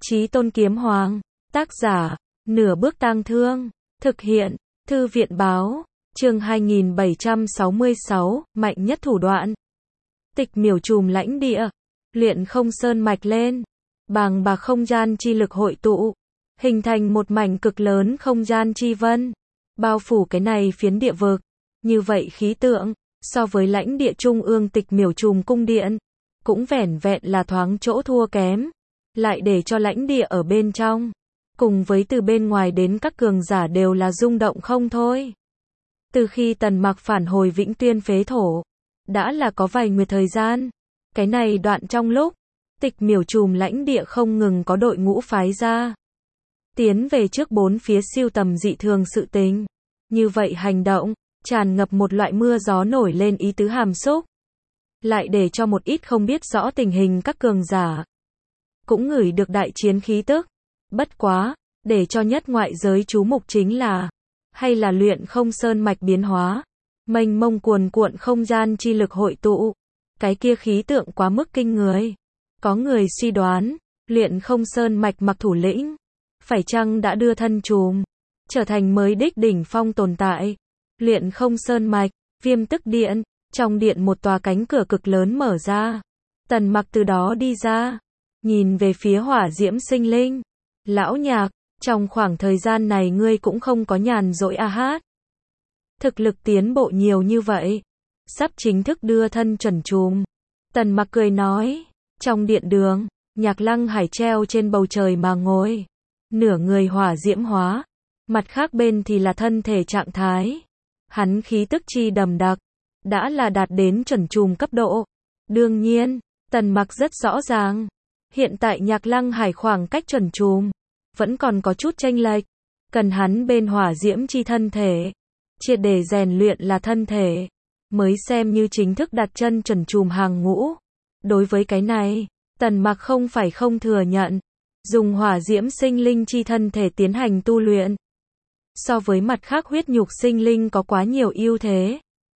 Chí Tôn Kiếm Hoàng. Tác giả, Nửa Bước Tang Thương. Thực hiện, Thư viện Báo. Chương 2766, mạnh nhất thủ đoạn. Tịch miểu trùm lãnh địa. Luyện không sơn mạch lên. Bàng bạc không gian chi lực hội tụ. Hình thành một mảnh cực lớn không gian chi vân. Bao phủ cái này phiến địa vực. Như vậy khí tượng, so với lãnh địa trung ương tịch miểu trùm cung điện, cũng vẻn vẹn là thoáng chỗ thua kém. Lại để cho lãnh địa ở bên trong, cùng với từ bên ngoài đến các cường giả đều là rung động không thôi. Từ khi Tần Mặc phản hồi Vĩnh Tuyên phế thổ, đã là có vài nguyệt thời gian. Cái này đoạn trong lúc, tịch miểu trùm lãnh địa không ngừng có đội ngũ phái ra. Tiến về trước bốn phía siêu tầm dị thường sự tình. Như vậy hành động, tràn ngập một loại mưa gió nổi lên ý tứ hàm xúc. Lại để cho một ít không biết rõ tình hình các cường giả cũng ngửi được đại chiến khí tức. Bất quá, để cho nhất ngoại giới chú mục chính là, hay là luyện không sơn mạch biến hóa, mênh mông cuồn cuộn không gian chi lực hội tụ. Cái kia khí tượng quá mức kinh người. Có người suy đoán, luyện không sơn mạch mặc thủ lĩnh, phải chăng đã đưa thân trùm, trở thành mới đích đỉnh phong tồn tại. Luyện không sơn mạch, Viêm Tức Điện, trong điện một tòa cánh cửa cực lớn mở ra. Tần Mặc từ đó đi ra, nhìn về phía Hỏa Diễm Sinh Linh. Lão Nhạc, trong khoảng thời gian này ngươi cũng không có nhàn rỗi a hát. Thực lực tiến bộ nhiều như vậy, sắp chính thức đưa thân chuẩn trùm. Tần Mặc cười nói, trong điện đường, Nhạc Lăng Hải treo trên bầu trời mà ngồi. Nửa người hỏa diễm hóa, mặt khác bên thì là thân thể trạng thái. Hắn khí tức chi đầm đặc, đã là đạt đến chuẩn trùm cấp độ. Đương nhiên, Tần Mặc rất rõ ràng, hiện tại Nhạc Lăng Hải khoảng cách chuẩn trùm vẫn còn có chút chênh lệch, cần hắn bên hỏa diễm chi thân thể, triệt để rèn luyện là thân thể, mới xem như chính thức đặt chân chuẩn trùm hàng ngũ. Đối với cái này, Tần Mặc không phải không thừa nhận, dùng hỏa diễm sinh linh chi thân thể tiến hành tu luyện, so với mặt khác huyết nhục sinh linh có quá nhiều ưu thế.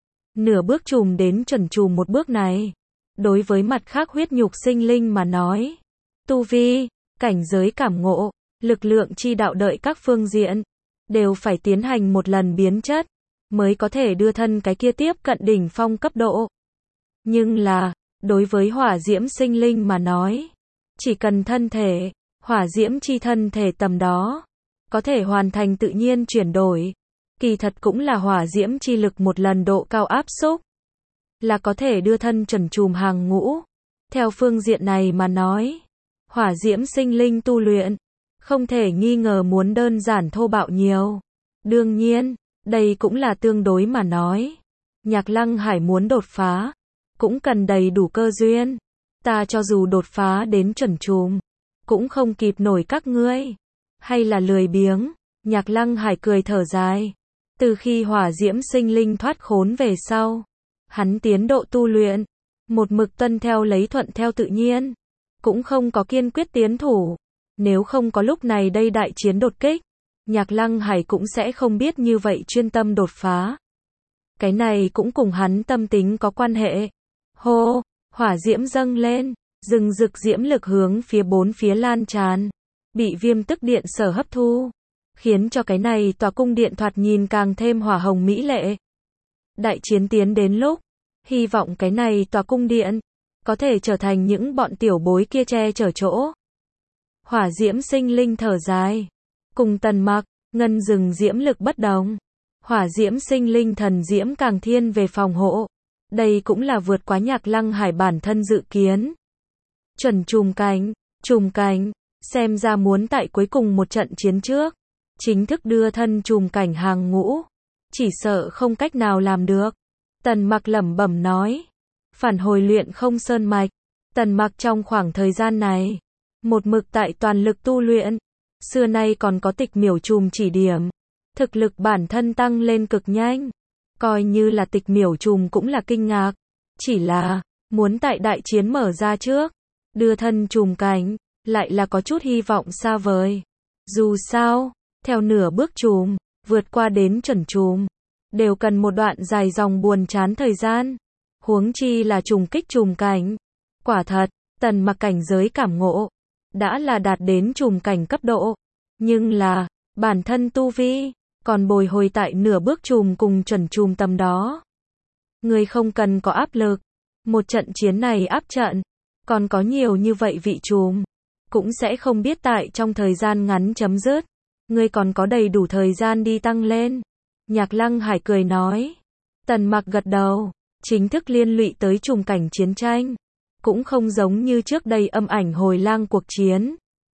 Nửa bước trùm đến chuẩn trùm một bước này, đối với mặt khác huyết nhục sinh linh mà nói, tu vi, cảnh giới cảm ngộ, lực lượng chi đạo đợi các phương diện, đều phải tiến hành một lần biến chất, mới có thể đưa thân cái kia tiếp cận đỉnh phong cấp độ. Nhưng là, đối với hỏa diễm sinh linh mà nói, chỉ cần thân thể, hỏa diễm chi thân thể tầm đó, có thể hoàn thành tự nhiên chuyển đổi, kỳ thật cũng là hỏa diễm chi lực một lần độ cao áp xúc, là có thể đưa thân chuẩn trùm hàng ngũ. Theo phương diện này mà nói, hỏa diễm sinh linh tu luyện, không thể nghi ngờ muốn đơn giản thô bạo nhiều. Đương nhiên, đây cũng là tương đối mà nói. Nhạc Lăng Hải muốn đột phá, cũng cần đầy đủ cơ duyên. Ta cho dù đột phá đến chuẩn trùm, cũng không kịp nổi các ngươi. Hay là lười biếng, Nhạc Lăng Hải cười thở dài. Từ khi hỏa diễm sinh linh thoát khốn về sau, hắn tiến độ tu luyện, một mực tuân theo lấy thuận theo tự nhiên, cũng không có kiên quyết tiến thủ. Nếu không có lúc này đây đại chiến đột kích, Nhạc Lăng Hải cũng sẽ không biết như vậy chuyên tâm đột phá. Cái này cũng cùng hắn tâm tính có quan hệ. Hô, hỏa diễm dâng lên, rừng rực diễm lực hướng phía bốn phía lan tràn, bị Viêm Tức Điện sở hấp thu, khiến cho cái này tòa cung điện thoạt nhìn càng thêm hỏa hồng mỹ lệ. Đại chiến tiến đến lúc, hy vọng cái này tòa cung điện có thể trở thành những bọn tiểu bối kia che chở chỗ. Hỏa diễm sinh linh thở dài, cùng Tần Mặc, ngân rừng diễm lực bất đồng. Hỏa diễm sinh linh thần diễm càng thiên về phòng hộ. Đây cũng là vượt quá Nhạc Lăng Hải bản thân dự kiến. Chuẩn trùm cảnh, xem ra muốn tại cuối cùng một trận chiến trước, chính thức đưa thân trùm cảnh hàng ngũ, chỉ sợ không cách nào làm được. Tần Mặc lẩm bẩm nói, phản hồi luyện không sơn mạch, Tần Mặc trong khoảng thời gian này, một mực tại toàn lực tu luyện, xưa nay còn có tịch miểu trùm chỉ điểm, thực lực bản thân tăng lên cực nhanh, coi như là tịch miểu trùm cũng là kinh ngạc, chỉ là, muốn tại đại chiến mở ra trước, đưa thân trùm cảnh, lại là có chút hy vọng xa vời. Dù sao, theo nửa bước trùm, vượt qua đến chuẩn trùm, đều cần một đoạn dài dòng buồn chán thời gian, huống chi là trùng kích trùm cảnh. Quả thật, Tần Mặc cảnh giới cảm ngộ, đã là đạt đến trùm cảnh cấp độ. Nhưng là, bản thân tu vi, còn bồi hồi tại nửa bước trùm cùng chuẩn trùm tầm đó. Ngươi không cần có áp lực. Một trận chiến này áp trận, còn có nhiều như vậy vị trùm, cũng sẽ không biết tại trong thời gian ngắn chấm dứt. Ngươi còn có đầy đủ thời gian đi tăng lên. Nhạc Lăng Hải cười nói. Tần Mặc gật đầu, chính thức liên lụy tới trùm cảnh chiến tranh. Cũng không giống như trước đây âm ảnh hồi lang cuộc chiến.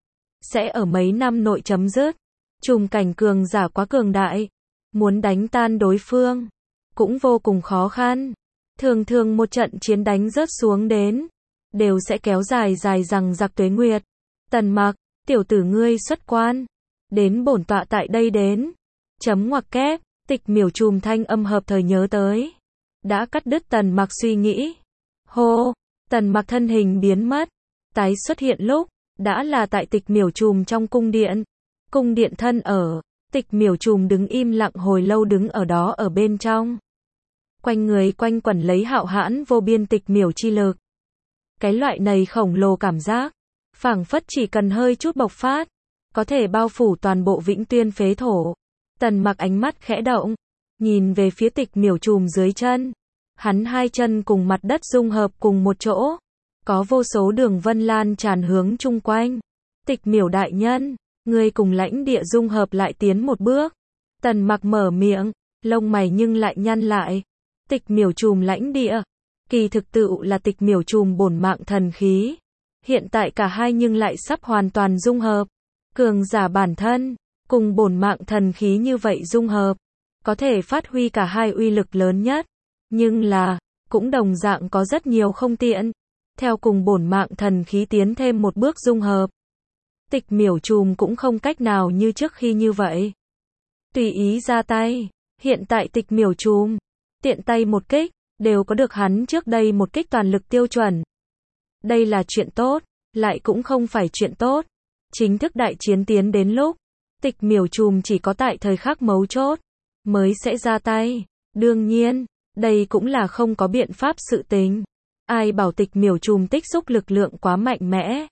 Sẽ ở mấy năm nội chấm dứt. Trùm cảnh cường giả quá cường đại. Muốn đánh tan đối phương, cũng vô cùng khó khăn. Thường thường một trận chiến đánh rớt xuống đến, đều sẽ kéo dài rằng giặc tuế nguyệt. Tần Mặc, tiểu tử ngươi xuất quan. Đến bổn tọa tại đây đến. Chấm ngoặc kép, Tịch Miểu trùm thanh âm hợp thời nhớ tới. Đã cắt đứt Tần Mặc suy nghĩ. Hô, Tần Mặc thân hình biến mất. Tái xuất hiện lúc, đã là tại Tịch Miểu trùm trong cung điện. Cung điện thân ở, Tịch Miểu trùm đứng im lặng hồi lâu đứng ở đó ở bên trong. Quanh người quanh quẩn lấy hạo hãn vô biên Tịch Miểu chi lực. Cái loại này khổng lồ cảm giác, phảng phất chỉ cần hơi chút bộc phát, có thể bao phủ toàn bộ Vĩnh Tuyên phế thổ. Tần Mặc ánh mắt khẽ động, nhìn về phía Tịch Miểu trùm dưới chân. Hắn hai chân cùng mặt đất dung hợp cùng một chỗ, có vô số đường vân lan tràn hướng chung quanh. Tịch Miểu đại nhân, ngươi cùng lãnh địa dung hợp lại tiến một bước. Tần Mặc mở miệng, lông mày nhưng lại nhăn lại. Tịch Miểu trùm lãnh địa, kỳ thực tự là Tịch Miểu trùm bổn mạng thần khí. Hiện tại cả hai nhưng lại sắp hoàn toàn dung hợp. Cường giả bản thân, cùng bổn mạng thần khí như vậy dung hợp, có thể phát huy cả hai uy lực lớn nhất. Nhưng là, cũng đồng dạng có rất nhiều không tiện. Theo cùng bổn mạng thần khí tiến thêm một bước dung hợp, Tịch Miểu trùm cũng không cách nào như trước khi như vậy. Tùy ý ra tay, hiện tại Tịch Miểu trùm, tiện tay một kích, đều có được hắn trước đây một kích toàn lực tiêu chuẩn. Đây là chuyện tốt, lại cũng không phải chuyện tốt. Chính thức đại chiến tiến đến lúc, Tịch Miểu trùm chỉ có tại thời khắc mấu chốt, mới sẽ ra tay. Đương nhiên, đây cũng là không có biện pháp sự tình. Ai bảo Tịch Miểu trùm tích xúc lực lượng quá mạnh mẽ.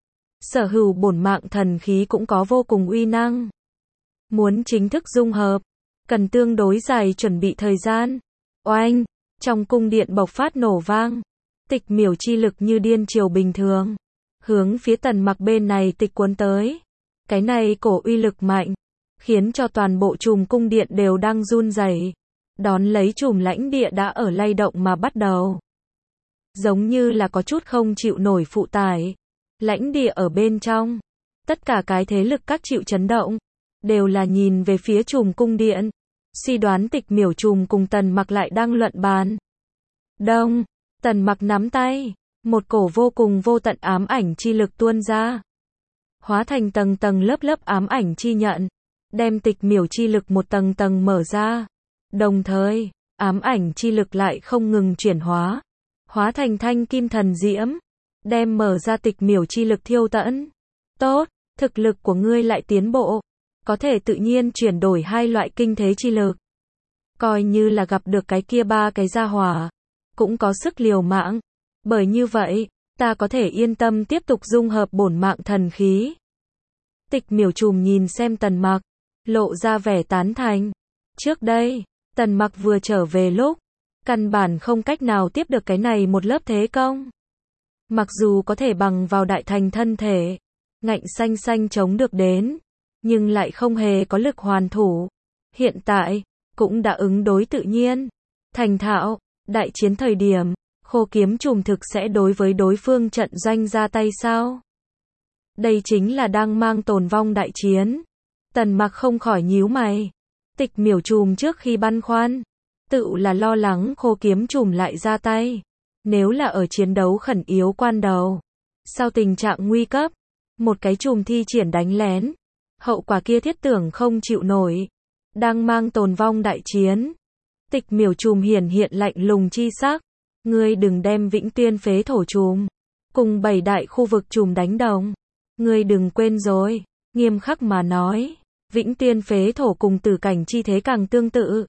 Sở hữu bổn mạng thần khí cũng có vô cùng uy năng. Muốn chính thức dung hợp, cần tương đối dài chuẩn bị thời gian. Oanh, trong cung điện bộc phát nổ vang. Tịch Miểu chi lực như điên triều bình thường, hướng phía Tần Mặc bên này tịch cuốn tới. Cái này cổ uy lực mạnh, khiến cho toàn bộ trùm cung điện đều đang run rẩy. Đón lấy trùm lãnh địa đã ở lay động mà bắt đầu. Giống như là có chút không chịu nổi phụ tải. Lãnh địa ở bên trong, tất cả cái thế lực các chịu chấn động, đều là nhìn về phía trùm cung điện. Suy đoán Tịch Miểu trùm cùng Tần Mặc lại đang luận bàn. Đông, Tần Mặc nắm tay, một cổ vô cùng vô tận ám ảnh chi lực tuôn ra. Hóa thành tầng tầng lớp lớp ám ảnh chi nhận, đem Tịch Miểu chi lực một tầng tầng mở ra. Đồng thời, ám ảnh chi lực lại không ngừng chuyển hóa, hóa thành thanh kim thần diễm, đem mở ra Tịch Miểu chi lực thiêu tận. Tốt, thực lực của ngươi lại tiến bộ, có thể tự nhiên chuyển đổi hai loại kinh thế chi lực. Coi như là gặp được cái kia ba cái gia hỏa, cũng có sức liều mạng. Bởi như vậy, ta có thể yên tâm tiếp tục dung hợp bổn mạng thần khí. Tịch Miểu trùm nhìn xem Tần Mặc, lộ ra vẻ tán thành. Trước đây, Tần Mặc vừa trở về lúc, căn bản không cách nào tiếp được cái này một lớp thế công. Mặc dù có thể bằng vào đại thành thân thể, ngạnh xanh xanh chống được đến, nhưng lại không hề có lực hoàn thủ. Hiện tại, cũng đã ứng đối tự nhiên, thành thạo. Đại chiến thời điểm, Khô Kiếm trùm thực sẽ đối với đối phương trận doanh ra tay sao? Đây chính là đang mang tồn vong đại chiến. Tần Mặc không khỏi nhíu mày. Tịch Miểu trùm trước khi băn khoăn, tự là lo lắng Khô Kiếm trùm lại ra tay. Nếu là ở chiến đấu khẩn yếu quan đầu, sau tình trạng nguy cấp, một cái trùm thi triển đánh lén, hậu quả kia thiết tưởng không chịu nổi. Đang mang tồn vong đại chiến, Tịch Miểu trùm hiển hiện lạnh lùng chi sắc. Ngươi đừng đem Vĩnh Tuyên phế thổ trùm cùng 7 đại khu vực trùm đánh đồng. Ngươi đừng quên rồi, nghiêm khắc mà nói, Vĩnh Tuyên phế thổ cùng tử cảnh chi thế càng tương tự.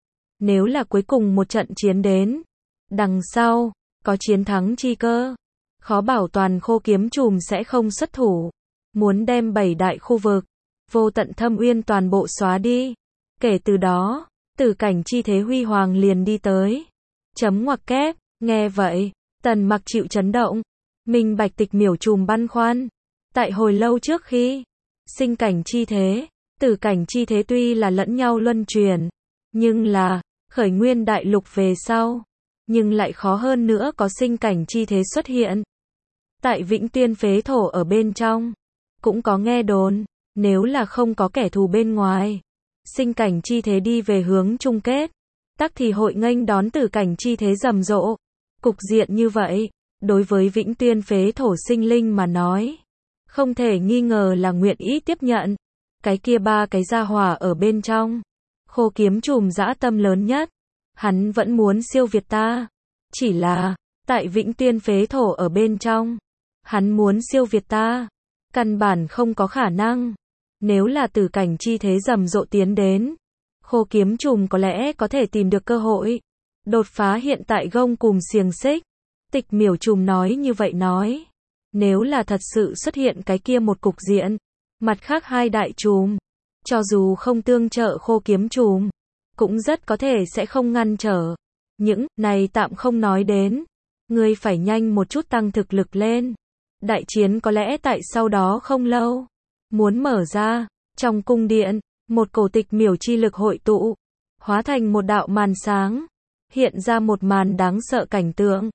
Nếu là cuối cùng một trận chiến đến, đằng sau có chiến thắng chi cơ, khó bảo toàn Khô Kiếm Trùm sẽ không xuất thủ, muốn đem 7 đại khu vực, vô tận thâm uyên toàn bộ xóa đi. Kể từ đó, tử cảnh chi thế huy hoàng liền đi tới. Chấm ngoặc kép, nghe vậy, Tần Mặc chịu chấn động, minh bạch Tịch Miểu Trùm băn khoăn. Tại hồi lâu trước khi, sinh cảnh chi thế, tử cảnh chi thế tuy là lẫn nhau luân chuyển, nhưng là, khởi nguyên đại lục về sau, nhưng lại khó hơn nữa có sinh cảnh chi thế xuất hiện. Tại Vĩnh Tiên phế thổ ở bên trong, cũng có nghe đồn, nếu là không có kẻ thù bên ngoài, sinh cảnh chi thế đi về hướng chung kết, tắc thì hội nghênh đón tử cảnh chi thế rầm rộ. Cục diện như vậy, đối với Vĩnh Tiên phế thổ sinh linh mà nói, không thể nghi ngờ là nguyện ý tiếp nhận. Cái kia ba cái gia hỏa ở bên trong, Khô Kiếm Trùm dã tâm lớn nhất, hắn vẫn muốn siêu việt ta. Chỉ là, tại Vĩnh Tiên phế thổ ở bên trong, hắn muốn siêu việt ta, căn bản không có khả năng. Nếu là tử cảnh chi thế rầm rộ tiến đến, Khô Kiếm Trùm có lẽ có thể tìm được cơ hội đột phá hiện tại gông cùm xiềng xích. Tịch Miểu Trùm nói như vậy nói, nếu là thật sự xuất hiện cái kia một cục diện, mặt khác hai đại trùm, cho dù không tương trợ Khô Kiếm Trùm, cũng rất có thể sẽ không ngăn trở. Những này tạm không nói đến, ngươi phải nhanh một chút tăng thực lực lên. Đại chiến có lẽ tại sau đó không lâu muốn mở ra. Trong cung điện, một cổ tịch miểu chi lực hội tụ, hóa thành một đạo màn sáng, hiện ra một màn đáng sợ cảnh tượng.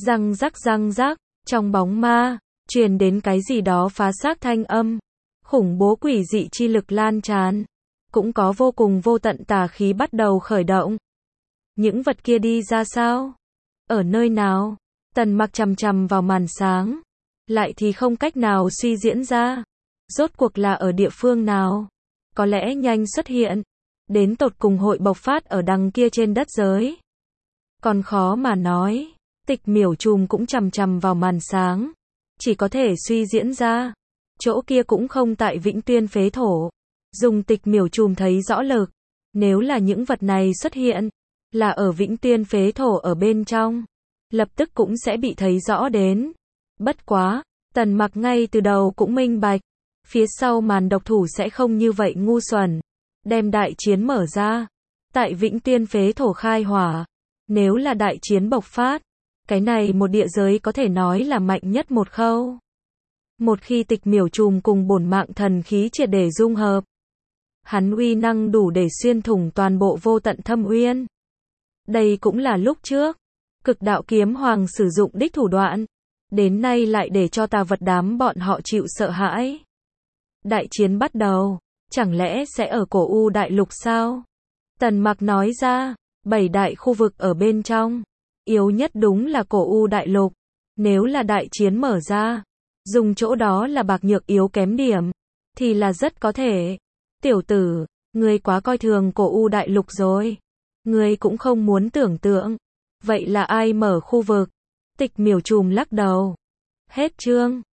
Răng rắc, trong bóng ma, truyền đến cái gì đó phá xác thanh âm. Khủng bố quỷ dị chi lực lan tràn, cũng có vô cùng vô tận tà khí bắt đầu khởi động. Những vật kia đi ra sao? Ở nơi nào? Tần Mặc chằm chằm vào màn sáng, lại thì không cách nào suy diễn ra. Rốt cuộc là ở địa phương nào? Có lẽ nhanh xuất hiện, đến tột cùng hội bộc phát ở đằng kia trên đất giới. Còn khó mà nói. Tịch Miểu Trùm cũng chằm chằm vào màn sáng, chỉ có thể suy diễn ra. Chỗ kia cũng không tại Vĩnh Tiên phế thổ. Dùng Tịch Miểu Trùm thấy rõ lực. Nếu là những vật này xuất hiện, là ở Vĩnh Tiên phế thổ ở bên trong, lập tức cũng sẽ bị thấy rõ đến. Bất quá, Tần Mặc ngay từ đầu cũng minh bạch, phía sau màn độc thủ sẽ không như vậy ngu xuẩn, đem đại chiến mở ra. Tại Vĩnh Tiên phế thổ khai hỏa, nếu là đại chiến bộc phát, cái này một địa giới có thể nói là mạnh nhất một khâu. Một khi Tịch Miểu Trùm cùng bổn mạng thần khí triệt để dung hợp, hắn uy năng đủ để xuyên thủng toàn bộ vô tận thâm uyên. Đây cũng là lúc trước Cực Đạo Kiếm Hoàng sử dụng đích thủ đoạn, đến nay lại để cho tà vật đám bọn họ chịu sợ hãi. Đại chiến bắt đầu, chẳng lẽ sẽ ở Cổ U đại lục sao? Tần Mặc nói ra, 7 đại khu vực ở bên trong, yếu nhất đúng là Cổ U đại lục. Nếu là đại chiến mở ra, dùng chỗ đó là bạc nhược yếu kém điểm, thì là rất có thể. Tiểu tử, ngươi quá coi thường Cổ U đại lục rồi. Ngươi cũng không muốn tưởng tượng. Vậy là ai mở khu vực? Tịch Miểu Trùm lắc đầu. Hết chương.